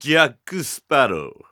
ジャック・スパロー。